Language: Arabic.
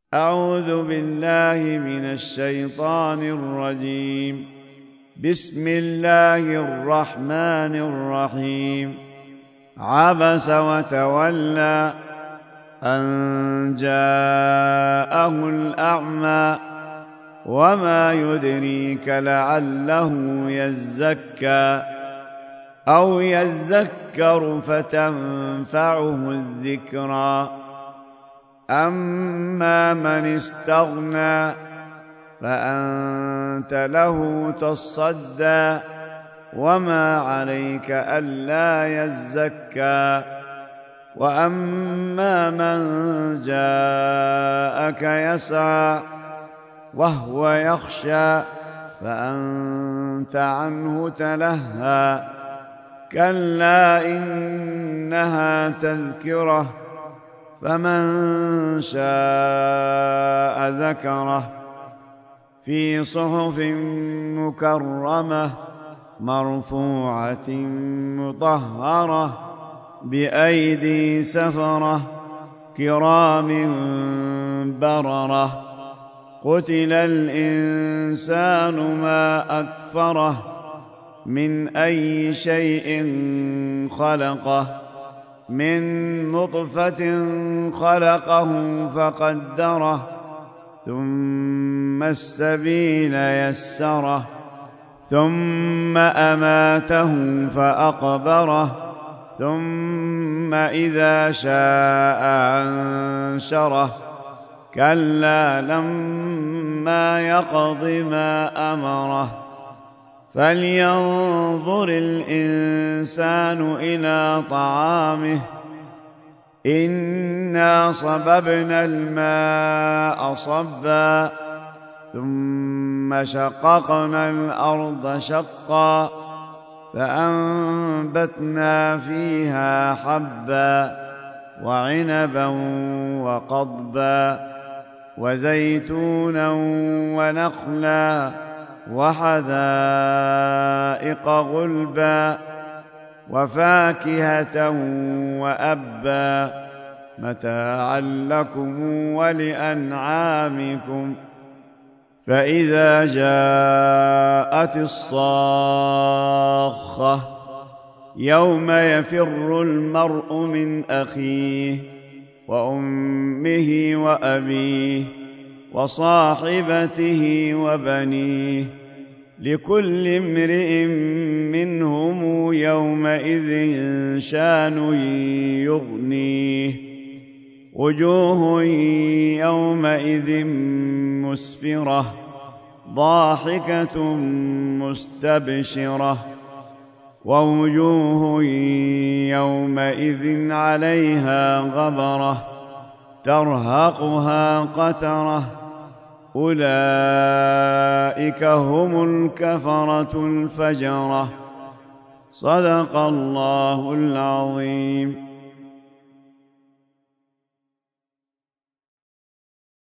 أعوذ بالله من الشيطان الرجيم. بسم الله الرحمن الرحيم. عبس وتولى أن جاءه الأعمى وما يدريك لعله يزكى أو يذكر فتنفعه الذكرى. أما من استغنى فأنت له تصدى وما عليك ألا يزكى. وأما من جاءك يسعى وهو يخشى فأنت عنه تلهى. كلا إنها تذكرة فمن شاء ذكره في صحف مكرمة مرفوعة مطهرة بأيدي سفرة كرام بررة. قتل الإنسان ما أكفره من أي شيء خلقه من نطفة خلقه فقدره ثم السبيل يسره ثم أماته فأقبره ثم إذا شاء أنشره. كلا لما يقض ما أمره. فلينظر الإنسان إلى طعامه إنا صببنا الماء صبا ثم شققنا الأرض شقا فأنبتنا فيها حبا وعنبا وقضبا وزيتونا ونخلا وحدائق غلبا وفاكهة وأبا متاعا لكم ولأنعامكم. فإذا جاءت الصاخة يوم يفر المرء من أخيه وأمه وأبيه وصاحبته وبنيه لكل امرئ منهم يومئذ شان يغنيه. وجوه يومئذ مسفرة ضاحكة مستبشرة ووجوه يومئذ عليها غبرة ترهقها قترة أولئك هم الكفرة الفجرة. صدق الله العظيم.